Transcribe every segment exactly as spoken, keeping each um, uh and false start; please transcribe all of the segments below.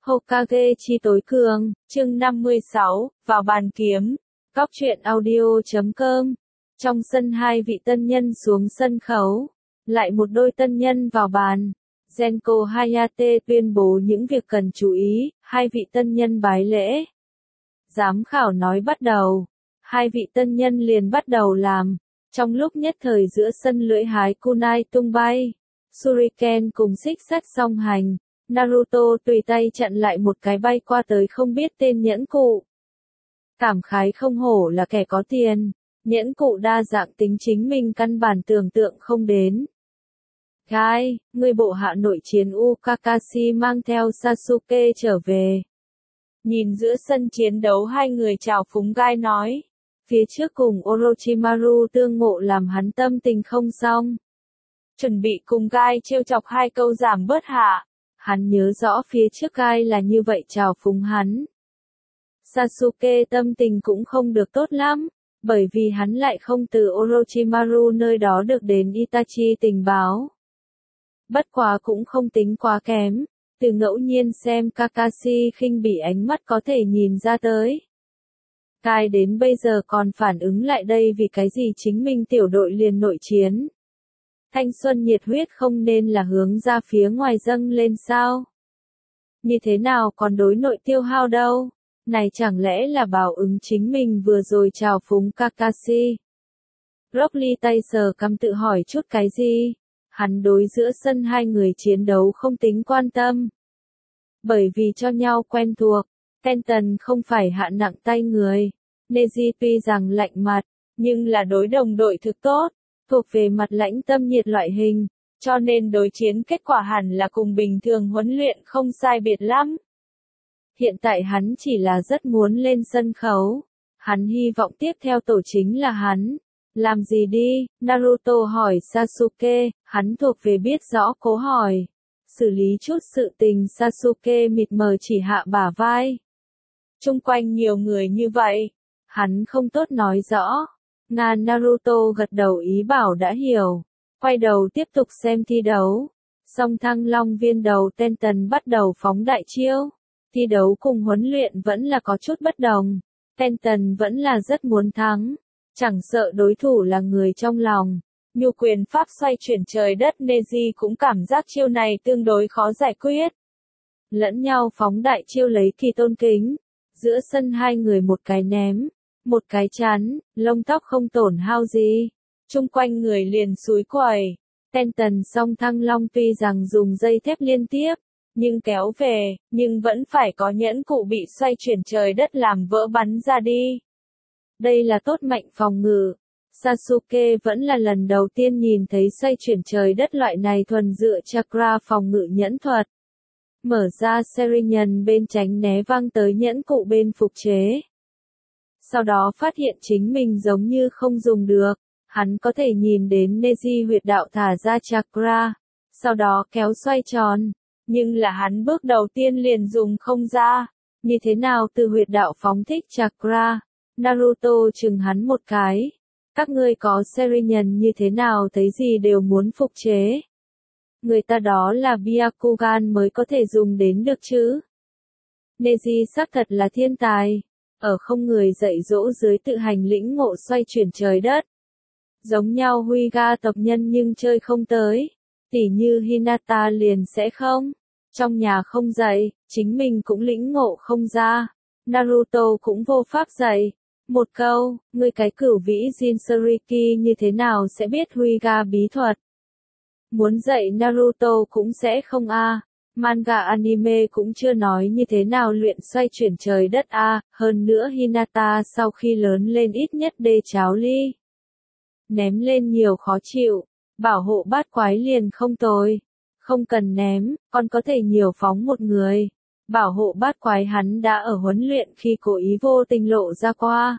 Hokage chi tối cường, chương năm mươi sáu, vào bàn kiếm. Góc truyện audio chấm com. Trong sân hai vị tân nhân xuống sân khấu. Lại một đôi tân nhân vào bàn. Genko Hayate tuyên bố những việc cần chú ý, hai vị tân nhân bái lễ. Giám khảo nói bắt đầu. Hai vị tân nhân liền bắt đầu làm. Trong lúc nhất thời giữa sân lưỡi hái kunai tung bay. Shuriken cùng xích sắt song hành. Naruto tùy tay chặn lại một cái bay qua tới không biết tên nhẫn cụ. Cảm khái không hổ là kẻ có tiền. Nhẫn cụ đa dạng tính chính mình căn bản tưởng tượng không đến. Gai, người bộ hạ nội chiến Ukakashi mang theo Sasuke trở về. Nhìn giữa sân chiến đấu hai người chào phúng Gai nói. Phía trước cùng Orochimaru tương ngộ làm hắn tâm tình không xong. Chuẩn bị cùng Gai trêu chọc hai câu giảm bớt hạ. Hắn nhớ rõ phía trước Gai là như vậy chào phúng hắn. Sasuke tâm tình cũng không được tốt lắm, bởi vì hắn lại không từ Orochimaru nơi đó được đến Itachi tình báo. Bất quá cũng không tính quá kém, từ ngẫu nhiên xem Kakashi khinh bỉ ánh mắt có thể nhìn ra tới. Gai đến bây giờ còn phản ứng lại đây vì cái gì chính mình tiểu đội liền nội chiến. Thanh xuân nhiệt huyết không nên là hướng ra phía ngoài dâng lên sao? Như thế nào còn đối nội tiêu hao đâu? Này chẳng lẽ là báo ứng chính mình vừa rồi chào phúng Kakashi? Rock Lee tay sờ cằm tự hỏi chút cái gì? Hắn đối giữa sân hai người chiến đấu không tính quan tâm. Bởi vì cho nhau quen thuộc, Tenten không phải hạ nặng tay người. Neji tuy rằng lạnh mặt, nhưng là đối đồng đội thực tốt. Thuộc về mặt lãnh tâm nhiệt loại hình, cho nên đối chiến kết quả hẳn là cùng bình thường huấn luyện không sai biệt lắm. Hiện tại hắn chỉ là rất muốn lên sân khấu, hắn hy vọng tiếp theo tổ chính là hắn. Làm gì đi, Naruto hỏi Sasuke, hắn thuộc về biết rõ cố hỏi. Xử lý chút sự tình Sasuke mịt mờ chỉ hạ bả vai. Chung quanh nhiều người như vậy, hắn không tốt nói rõ. Nga Naruto gật đầu ý bảo đã hiểu, quay đầu tiếp tục xem thi đấu. Song Thăng Long viên đầu Tenten bắt đầu phóng đại chiêu. Thi đấu cùng huấn luyện vẫn là có chút bất đồng. Tenten vẫn là rất muốn thắng, chẳng sợ đối thủ là người trong lòng. Nhu quyền pháp xoay chuyển trời đất Neji cũng cảm giác chiêu này tương đối khó giải quyết. Lẫn nhau phóng đại chiêu lấy kỳ tôn kính. Giữa sân hai người một cái ném. Một cái chắn, lông tóc không tổn hao gì. Chung quanh người liền xúi quẩy. Tenten Song Thăng Long tuy rằng dùng dây thép liên tiếp, nhưng kéo về, nhưng vẫn phải có nhẫn cụ bị xoay chuyển trời đất làm vỡ bắn ra đi. Đây là tốt mạnh phòng ngự. Sasuke vẫn là lần đầu tiên nhìn thấy xoay chuyển trời đất loại này thuần dựa chakra phòng ngự nhẫn thuật. Mở ra Sharingan bên tránh né văng tới nhẫn cụ bên phục chế. Sau đó phát hiện chính mình giống như không dùng được, hắn có thể nhìn đến Neji huyệt đạo thả ra chakra, sau đó kéo xoay tròn, nhưng là hắn bước đầu tiên liền dùng không ra, như thế nào từ huyệt đạo phóng thích chakra, Naruto chừng hắn một cái, các ngươi có Sharingan như thế nào thấy gì đều muốn phục chế. Người ta đó là Byakugan mới có thể dùng đến được chứ. Neji xác thật là thiên tài. Ở không người dạy dỗ dưới tự hành lĩnh ngộ xoay chuyển trời đất. Giống nhau Hyuga tộc nhân nhưng chơi không tới. Tỉ như Hinata liền sẽ không. Trong nhà không dạy, chính mình cũng lĩnh ngộ không ra. Naruto cũng vô pháp dạy. Một câu, người cái cửu vĩ Jinchuriki như thế nào sẽ biết Hyuga bí thuật. Muốn dạy Naruto cũng sẽ không a. Manga anime cũng chưa nói như thế nào luyện xoay chuyển trời đất a, à, hơn nữa Hinata sau khi lớn lên ít nhất đê cháo ly. Ném lên nhiều khó chịu, bảo hộ bát quái liền không tồi. Không cần ném, còn có thể nhiều phóng một người. Bảo hộ bát quái hắn đã ở huấn luyện khi cố ý vô tình lộ ra qua.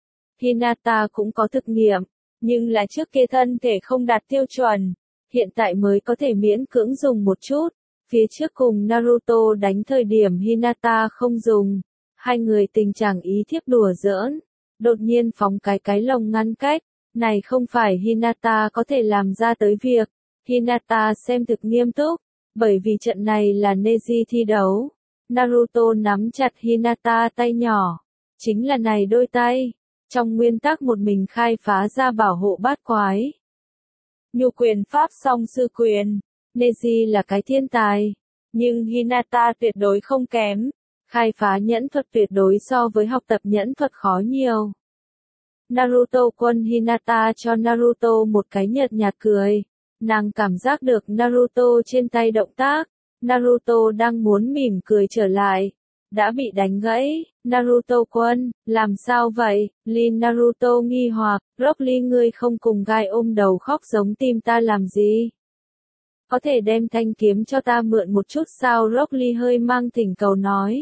Hinata cũng có thực nghiệm, nhưng là trước kia thân thể không đạt tiêu chuẩn, hiện tại mới có thể miễn cưỡng dùng một chút. Phía trước cùng Naruto đánh thời điểm Hinata không dùng, hai người tình trạng ý thiếp đùa giỡn, đột nhiên phóng cái cái lồng ngăn cách, này không phải Hinata có thể làm ra tới việc, Hinata xem thực nghiêm túc, bởi vì trận này là Neji thi đấu, Naruto nắm chặt Hinata tay nhỏ. Chính là này đôi tay. Trong nguyên tắc một mình khai phá ra bảo hộ bát quái. Nhu quyền pháp song sư quyền. Neji là cái thiên tài. Nhưng Hinata tuyệt đối không kém. Khai phá nhẫn thuật tuyệt đối so với học tập nhẫn thuật khó nhiều. Naruto quân Hinata cho Naruto một cái nhợt nhạt cười. Nàng cảm giác được Naruto trên tay động tác. Naruto đang muốn mỉm cười trở lại. Đã bị đánh gãy. Naruto quân, làm sao vậy? Lee Naruto nghi hoặc, Rock Lee ngươi không cùng gai ôm đầu khóc giống tim ta làm gì? Có thể đem thanh kiếm cho ta mượn một chút sao? Rock Lee hơi mang thỉnh cầu nói.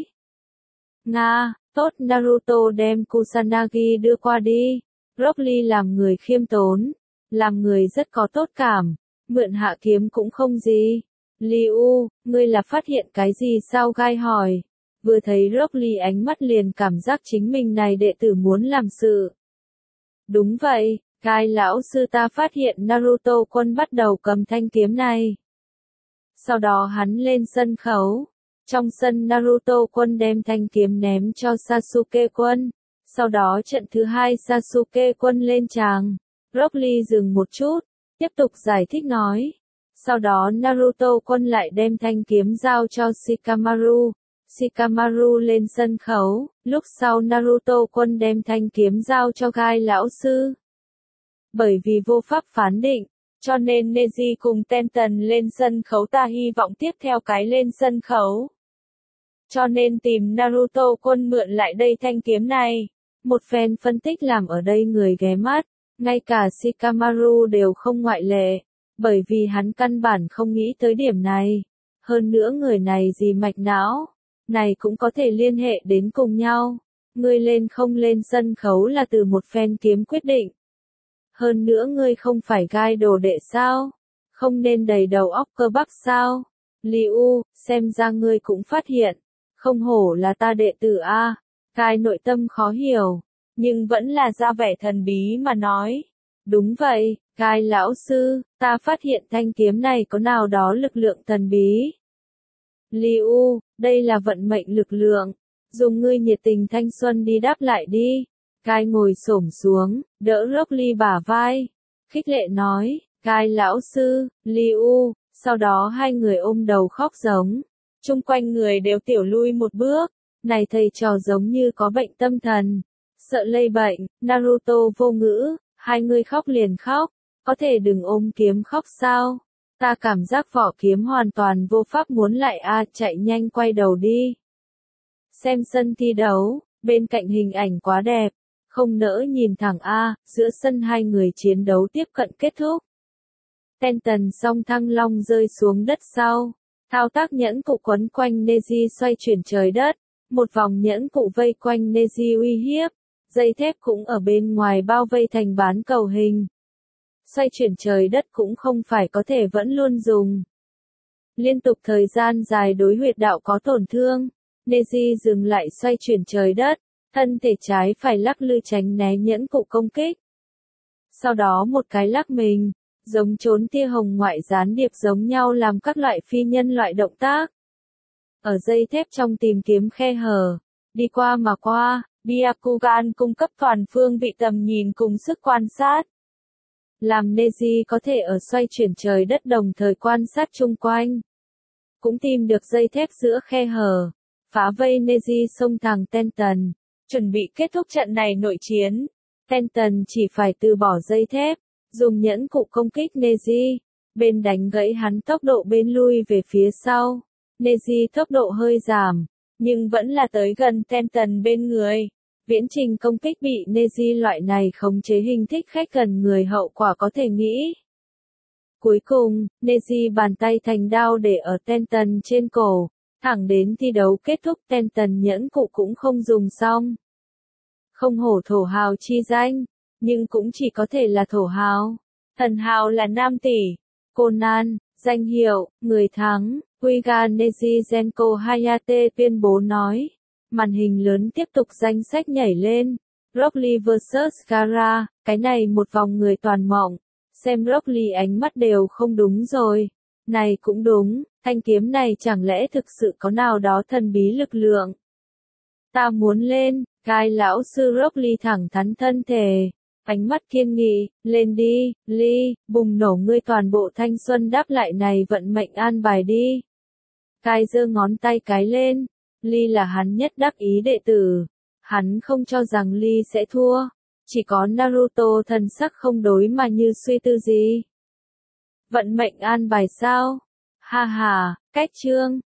Nga, tốt Naruto đem Kusanagi đưa qua đi. Rock Lee làm người khiêm tốn. Làm người rất có tốt cảm. Mượn hạ kiếm cũng không gì. Liu, ngươi là phát hiện cái gì sao? Gai hỏi. Vừa thấy Rock Lee ánh mắt liền cảm giác chính mình này đệ tử muốn làm sự. Đúng vậy, Gai lão sư ta phát hiện Naruto quân bắt đầu cầm thanh kiếm này. Sau đó hắn lên sân khấu. Trong sân Naruto quân đem thanh kiếm ném cho Sasuke quân. Sau đó trận thứ hai Sasuke quân lên tràng. Rock Lee dừng một chút, tiếp tục giải thích nói. Sau đó Naruto quân lại đem thanh kiếm giao cho Shikamaru. Shikamaru lên sân khấu, lúc sau Naruto quân đem thanh kiếm giao cho Gai lão sư. Bởi vì vô pháp phán định, cho nên Neji cùng Tenten lên sân khấu, ta hy vọng tiếp theo cái lên sân khấu. Cho nên tìm Naruto quân mượn lại đây thanh kiếm này. Một phen phân tích làm ở đây người ghé mắt, ngay cả Shikamaru đều không ngoại lệ, bởi vì hắn căn bản không nghĩ tới điểm này. Hơn nữa người này gì mạch não, này cũng có thể liên hệ đến cùng nhau. Ngươi lên không lên sân khấu là từ một phen kiếm quyết định. Hơn nữa ngươi không phải Gai đồ đệ sao? Không nên đầy đầu óc cơ bắp sao? Liu, xem ra ngươi cũng phát hiện. Không hổ là ta đệ tử a. Gai nội tâm khó hiểu, nhưng vẫn là ra vẻ thần bí mà nói. Đúng vậy, Gai lão sư, ta phát hiện thanh kiếm này có nào đó lực lượng thần bí. Liu, đây là vận mệnh lực lượng. Dùng ngươi nhiệt tình thanh xuân đi đáp lại đi. Gai ngồi xổm xuống, đỡ Rock Lee bả vai. Khích lệ nói, Gai lão sư, Liu, sau đó hai người ôm đầu khóc giống. Chung quanh người đều tiểu lui một bước. Này thầy trò giống như có bệnh tâm thần. Sợ lây bệnh, Naruto vô ngữ, hai người khóc liền khóc. Có thể đừng ôm kiếm khóc sao? Ta cảm giác vỏ kiếm hoàn toàn vô pháp muốn lại a, chạy nhanh quay đầu đi. Xem sân thi đấu, bên cạnh hình ảnh quá đẹp, không nỡ nhìn thẳng a, giữa sân hai người chiến đấu tiếp cận kết thúc. Tenten song thăng long rơi xuống đất sau, thao tác nhẫn cụ quấn quanh Neji xoay chuyển trời đất, một vòng nhẫn cụ vây quanh Neji uy hiếp, dây thép cũng ở bên ngoài bao vây thành bán cầu hình. Xoay chuyển trời đất cũng không phải có thể vẫn luôn dùng. Liên tục thời gian dài đối huyệt đạo có tổn thương, Neji dừng lại xoay chuyển trời đất, thân thể trái phải lắc lư tránh né nhẫn cụ công kích. Sau đó một cái lắc mình, giống trốn tia hồng ngoại gián điệp giống nhau làm các loại phi nhân loại động tác. Ở dây thép trong tìm kiếm khe hở, đi qua mà qua, Byakugan cung cấp toàn phương vị tầm nhìn cùng sức quan sát. Làm Neji có thể ở xoay chuyển trời đất đồng thời quan sát chung quanh. Cũng tìm được dây thép giữa khe hở, phá vây Neji xông thẳng Tenten, chuẩn bị kết thúc trận này nội chiến. Tenten chỉ phải từ bỏ dây thép, dùng nhẫn cụ công kích Neji, bên đánh gãy hắn tốc độ bên lui về phía sau. Neji tốc độ hơi giảm, nhưng vẫn là tới gần Tenten bên người. Viễn trình công kích bị Neji loại này khống chế hình thích khách gần người hậu quả có thể nghĩ. Cuối cùng, Neji bàn tay thành đao để ở Tenten trên cổ, thẳng đến thi đấu kết thúc Tenten nhẫn cụ cũng không dùng xong. Không hổ thổ hào chi danh, nhưng cũng chỉ có thể là thổ hào. Thần hào là nam tỷ. Conan, danh hiệu, người thắng, Kuiga Neji Genko Hayate tuyên bố nói. Màn hình lớn tiếp tục danh sách nhảy lên. Rock Lee versus Gaara, cái này một vòng người toàn mộng. Xem Rock Lee ánh mắt đều không đúng rồi. Này cũng đúng, thanh kiếm này chẳng lẽ thực sự có nào đó thần bí lực lượng. Ta muốn lên, Gai lão sư Rock Lee thẳng thắn thân thể. Ánh mắt kiên nghị, lên đi, Lee, bùng nổ ngươi toàn bộ thanh xuân đáp lại này vận mệnh an bài đi. Gai giơ ngón tay cái lên, Lee là hắn nhất đắc ý đệ tử. Hắn không cho rằng Lee sẽ thua, chỉ có Naruto thần sắc không đối mà như suy tư gì. Vận mệnh an bài sao? Ha ha, cách chương.